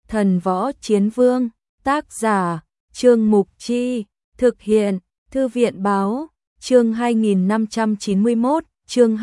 Thần Võ Chiến Vương, tác giả, Trương Mục Chi, thực hiện, Thư viện Báo, chương 2591, chương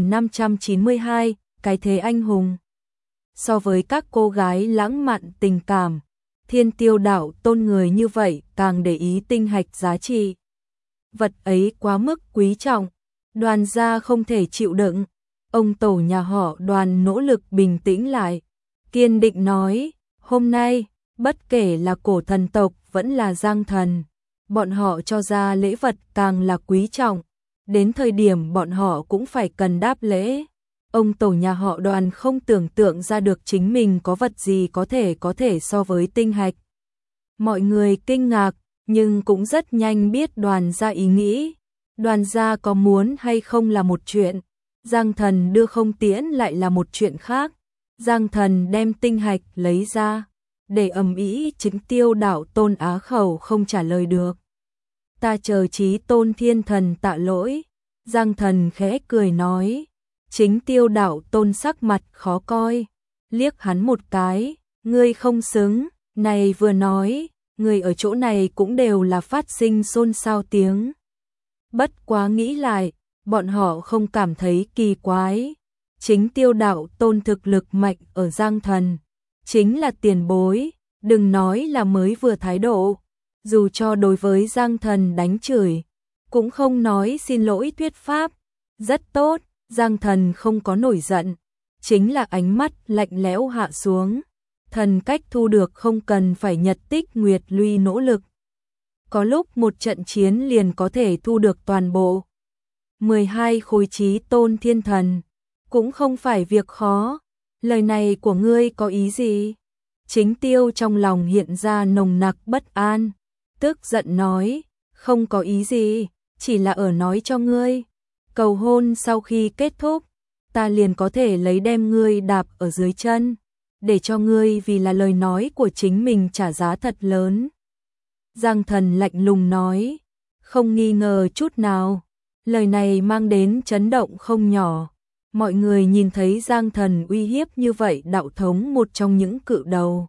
2592, cái thế anh hùng. So với các cô gái lãng mạn tình cảm, Thiên Tiêu Đạo Tôn người như vậy càng để ý tinh hạch giá trị. Vật ấy quá mức quý trọng, Đoàn gia không thể chịu đựng. Ông tổ nhà họ Đoàn nỗ lực bình tĩnh lại, kiên định nói, hôm nay, bất kể là cổ thần tộc vẫn là Giang thần, bọn họ cho ra lễ vật càng là quý trọng, đến thời điểm bọn họ cũng phải cần đáp lễ. Ông tổ nhà họ Đoàn không tưởng tượng ra được chính mình có vật gì có thể so với tinh hạch. Mọi người kinh ngạc, nhưng cũng rất nhanh biết Đoàn gia ý nghĩ. Đoàn gia có muốn hay không là một chuyện, Giang thần đưa không tiễn lại là một chuyện khác. Giang thần đem tinh hạch lấy ra, để ầm ĩ Chính Tiêu Đạo Tôn á khẩu không trả lời được. Ta chờ Chí Tôn Thiên Thần tạ lỗi. Giang thần khẽ cười nói. Chính Tiêu Đạo Tôn sắc mặt khó coi, liếc hắn một cái, ngươi không xứng. Này vừa nói, người ở chỗ này cũng đều là phát sinh xôn xao tiếng. Bất quá nghĩ lại, bọn họ không cảm thấy kỳ quái. Chính Tiêu Đạo Tôn thực lực mạnh ở Giang thần, chính là tiền bối, đừng nói là mới vừa thái độ. Dù cho đối với Giang thần đánh chửi, cũng không nói xin lỗi thuyết pháp. Rất tốt, Giang thần không có nổi giận, chính là ánh mắt lạnh lẽo hạ xuống. Thần cách thu được không cần phải nhật tích nguyệt luy nỗ lực. Có lúc một trận chiến liền có thể thu được toàn bộ 12 khối Chí Tôn Thiên Thần, cũng không phải việc khó. Lời này của ngươi có ý gì? Chính Tiêu trong lòng hiện ra nồng nặc bất an, tức giận nói, không có ý gì, chỉ là ở nói cho ngươi. Cầu hôn sau khi kết thúc, ta liền có thể lấy đem ngươi đạp ở dưới chân, để cho ngươi vì là lời nói của chính mình trả giá thật lớn. Giang thần lạnh lùng nói, không nghi ngờ chút nào, lời này mang đến chấn động không nhỏ. Mọi người nhìn thấy Giang thần uy hiếp như vậy đạo thống một trong những cự đầu,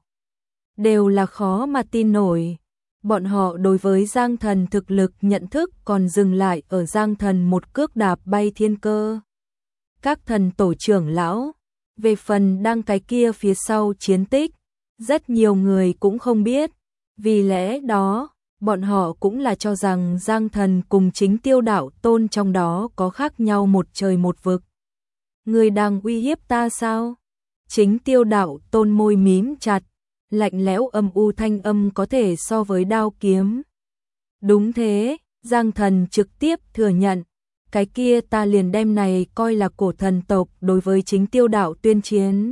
đều là khó mà tin nổi. Bọn họ đối với Giang thần thực lực nhận thức còn dừng lại ở Giang thần một cước đạp bay thiên cơ. Các thần tổ trưởng lão, về phần đang cái kia phía sau chiến tích, rất nhiều người cũng không biết. Vì lẽ đó, bọn họ cũng là cho rằng Giang thần cùng Chính Tiêu Đạo Tôn trong đó có khác nhau một trời một vực. Ngươi đang uy hiếp ta sao? Chính Tiêu Đạo Tôn môi mím chặt, lạnh lẽo âm u thanh âm có thể so với đao kiếm. Đúng thế, Giang thần trực tiếp thừa nhận, cái kia ta liền đem này coi là cổ thần tộc đối với Chính Tiêu Đạo tuyên chiến.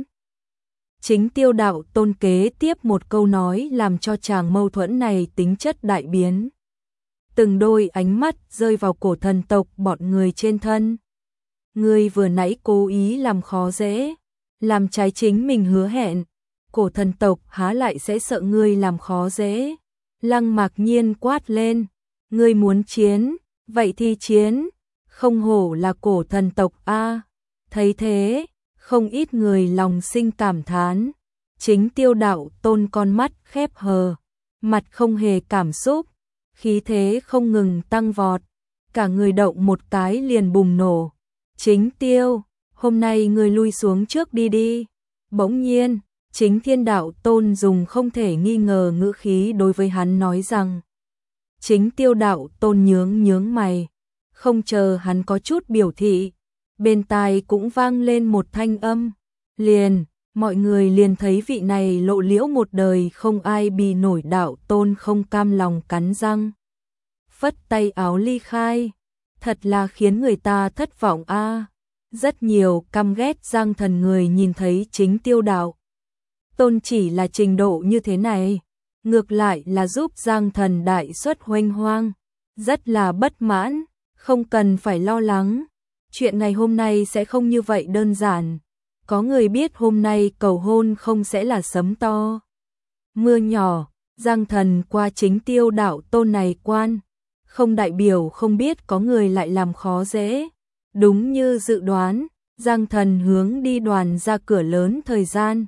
Chính Tiêu Đạo Tôn kế tiếp một câu nói làm cho chàng mâu thuẫn này tính chất đại biến. Từng đôi ánh mắt rơi vào cổ thần tộc bọn người trên thân. Ngươi vừa nãy cố ý làm khó dễ, làm trái chính mình hứa hẹn, cổ thần tộc há lại sẽ sợ ngươi làm khó dễ. Lăng Mạc Nhiên quát lên, ngươi muốn chiến, vậy thì chiến, không hổ là cổ thần tộc a. Thấy thế, không ít người lòng sinh cảm thán. Chính Tiêu Đạo Tôn con mắt khép hờ, mặt không hề cảm xúc, khí thế không ngừng tăng vọt, cả người động một cái liền bùng nổ. Chính Tiêu, hôm nay ngươi lui xuống trước đi đi. Bỗng nhiên, Chính Thiên Đạo Tôn dùng không thể nghi ngờ ngữ khí đối với hắn nói rằng. Chính Tiêu Đạo Tôn nhướng mày, không chờ hắn có chút biểu thị, bên tai cũng vang lên một thanh âm. Liền, mọi người liền thấy vị này lộ liễu một đời không ai bì nổi Đạo Tôn không cam lòng cắn răng, phất tay áo ly khai. Thật là khiến người ta thất vọng a. Rất nhiều căm ghét Giang thần người nhìn thấy Chính Tiêu Đạo Tôn chỉ là trình độ như thế này, ngược lại là giúp Giang thần đại xuất huênh hoang, rất là bất mãn. Không cần phải lo lắng, chuyện ngày hôm nay sẽ không như vậy đơn giản. Có người biết hôm nay cầu hôn không sẽ là sấm to mưa nhỏ. Giang thần qua Chính Tiêu Đạo Tôn này quan, không đại biểu không biết có người lại làm khó dễ. Đúng như dự đoán, Giang thần hướng đi Đoàn ra cửa lớn thời gian,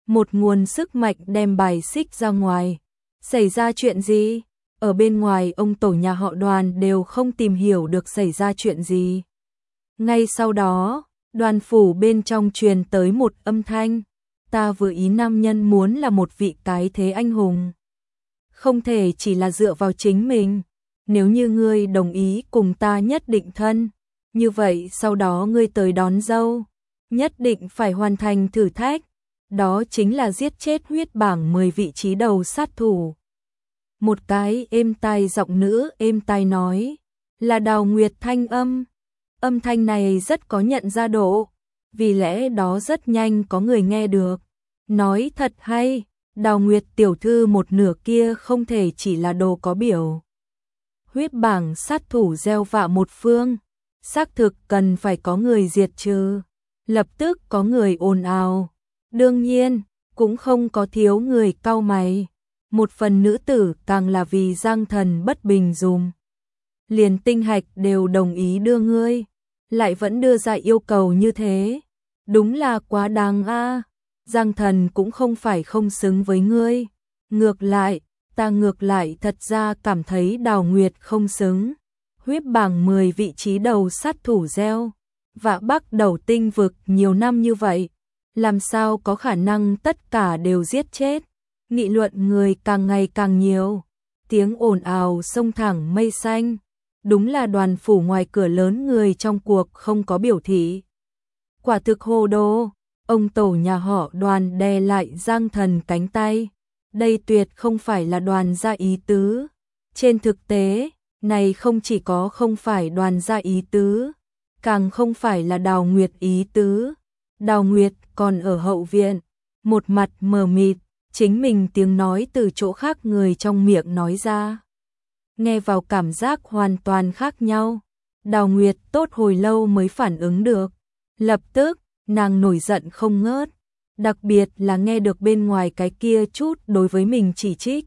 một nguồn sức mạnh đem bài xích ra ngoài. Xảy ra chuyện gì? Ở bên ngoài ông tổ nhà họ Đoàn đều không tìm hiểu được xảy ra chuyện gì. Ngay sau đó, Đoàn phủ bên trong truyền tới một âm thanh. Ta vừa ý nam nhân muốn là một vị cái thế anh hùng. Không thể chỉ là dựa vào chính mình. Nếu như ngươi đồng ý cùng ta nhất định thân, như vậy sau đó ngươi tới đón dâu, nhất định phải hoàn thành thử thách. Đó chính là giết chết huyết bảng 10 vị trí đầu sát thủ. Một cái êm tai giọng nữ êm tai nói, là Đào Nguyệt thanh âm. Âm thanh này rất có nhận ra độ, vì lẽ đó rất nhanh có người nghe được. Nói thật hay, Đào Nguyệt tiểu thư một nửa kia không thể chỉ là đồ có biểu. Huyết bảng sát thủ gieo vạ một phương, xác thực cần phải có người diệt trừ. Lập tức có người ồn ào. Đương nhiên, cũng không có thiếu người cau mày. Một phần nữ tử càng là vì Giang Thần bất bình dùm. Liền tinh hạch đều đồng ý đưa ngươi, lại vẫn đưa ra yêu cầu như thế. Đúng là quá đáng a. Giang Thần cũng không phải không xứng với ngươi. Ngược lại, ta ngược lại thật ra cảm thấy Đào Nguyệt không xứng. Huyết bảng 10 vị trí đầu sát thủ gieo và bắt đầu tinh vực nhiều năm như vậy, làm sao có khả năng tất cả đều giết chết. Nghị luận người càng ngày càng nhiều, tiếng ồn ào xông thẳng mây xanh. Đúng là Đoàn phủ ngoài cửa lớn người trong cuộc không có biểu thị. Quả thực hồ đồ. Ông tổ nhà họ Đoàn đè lại Giang Thần cánh tay. Đây tuyệt không phải là Đoàn gia ý tứ. Trên thực tế, này không chỉ có không phải Đoàn gia ý tứ, càng không phải là Đào Nguyệt ý tứ. Đào Nguyệt còn ở hậu viện, một mặt mờ mịt, chính mình tiếng nói từ chỗ khác người trong miệng nói ra. Nghe vào cảm giác hoàn toàn khác nhau. Đào Nguyệt tốt hồi lâu mới phản ứng được. Lập tức, nàng nổi giận không ngớt. Đặc biệt là nghe được bên ngoài cái kia chút đối với mình chỉ trích.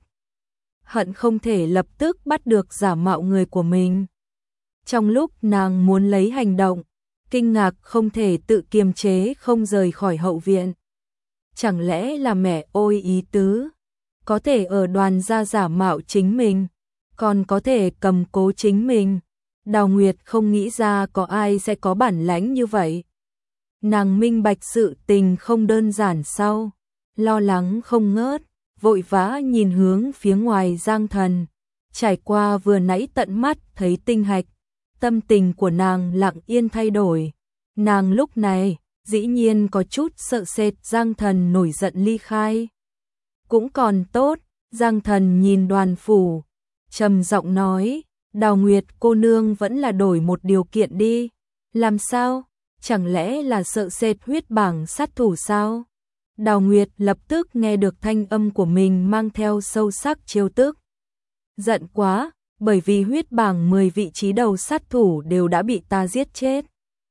Hận không thể lập tức bắt được giả mạo người của mình. Trong lúc nàng muốn lấy hành động, kinh ngạc không thể tự kiềm chế không rời khỏi hậu viện. Chẳng lẽ là mẹ ôi ý tứ, có thể ở Đoàn gia giả mạo chính mình, còn có thể cầm cố chính mình. Đào Nguyệt không nghĩ ra có ai sẽ có bản lãnh như vậy. Nàng minh bạch sự tình không đơn giản sau, lo lắng không ngớt, vội vã nhìn hướng phía ngoài Giang Thần. Trải qua vừa nãy tận mắt thấy tinh hạch, tâm tình của nàng lặng yên thay đổi. Nàng lúc này dĩ nhiên có chút sợ sệt Giang Thần nổi giận ly khai. Cũng còn tốt, Giang Thần nhìn Đoàn phủ, trầm giọng nói, Đào Nguyệt cô nương vẫn là đổi một điều kiện đi. Làm sao? Chẳng lẽ là sợ sệt huyết bảng sát thủ sao? Đào Nguyệt lập tức nghe được thanh âm của mình mang theo sâu sắc trêu tức. Giận quá, bởi vì huyết bảng 10 vị trí đầu sát thủ đều đã bị ta giết chết.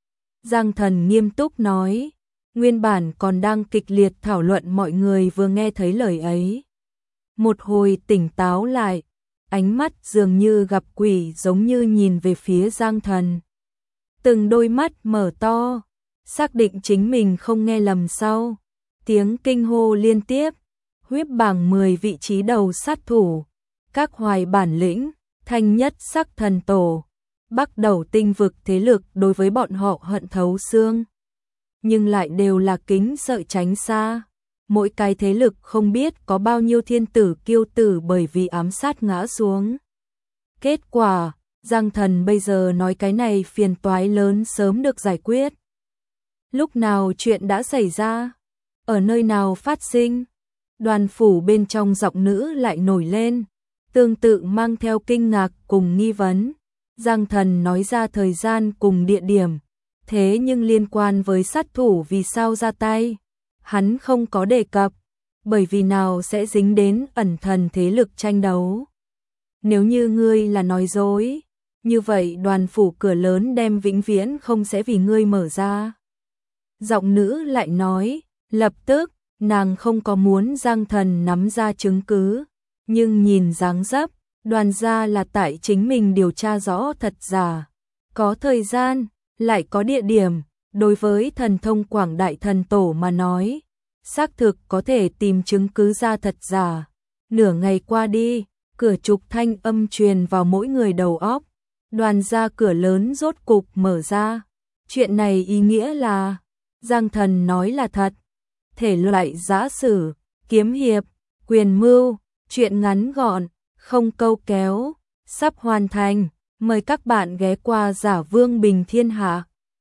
Giang Thần nghiêm túc nói, nguyên bản còn đang kịch liệt thảo luận mọi người vừa nghe thấy lời ấy. Một hồi tỉnh táo lại, ánh mắt dường như gặp quỷ giống như nhìn về phía Giang Thần. Từng đôi mắt mở to, xác định chính mình không nghe lầm sau. Tiếng kinh hô liên tiếp, huyết bảng 10 vị trí đầu sát thủ, các hoài bản lĩnh, thanh nhất sắc thần tổ, bắt đầu tinh vực thế lực đối với bọn họ hận thấu xương. Nhưng lại đều là kính sợ tránh xa. Mỗi cái thế lực không biết có bao nhiêu thiên tử kiêu tử bởi vì ám sát ngã xuống. Kết quả, Giang Thần bây giờ nói cái này phiền toái lớn sớm được giải quyết. Lúc nào chuyện đã xảy ra? Ở nơi nào phát sinh? Đoàn phủ bên trong giọng nữ lại nổi lên, tương tự mang theo kinh ngạc cùng nghi vấn. Giang Thần nói ra thời gian cùng địa điểm, thế nhưng liên quan với sát thủ vì sao ra tay, hắn không có đề cập, bởi vì nào sẽ dính đến ẩn thần thế lực tranh đấu. Nếu như ngươi là nói dối, như vậy Đoàn phủ cửa lớn đem vĩnh viễn không sẽ vì ngươi mở ra. Giọng nữ lại nói, lập tức, nàng không có muốn Giang Thần nắm ra chứng cứ, nhưng nhìn dáng dấp, Đoàn gia là tại chính mình điều tra rõ thật giả. Có thời gian, lại có địa điểm, đối với thần thông quảng đại thần tổ mà nói, xác thực có thể tìm chứng cứ ra thật giả. Nửa ngày qua đi, cửa trục thanh âm truyền vào mỗi người đầu óc. Đoàn gia cửa lớn rốt cục mở ra. Chuyện này ý nghĩa là, Giang Thần nói là thật. Thể loại giã sử, kiếm hiệp, quyền mưu, chuyện ngắn gọn, không câu kéo, sắp hoàn thành. Mời các bạn ghé qua Giả Vương Bình Thiên Hạ.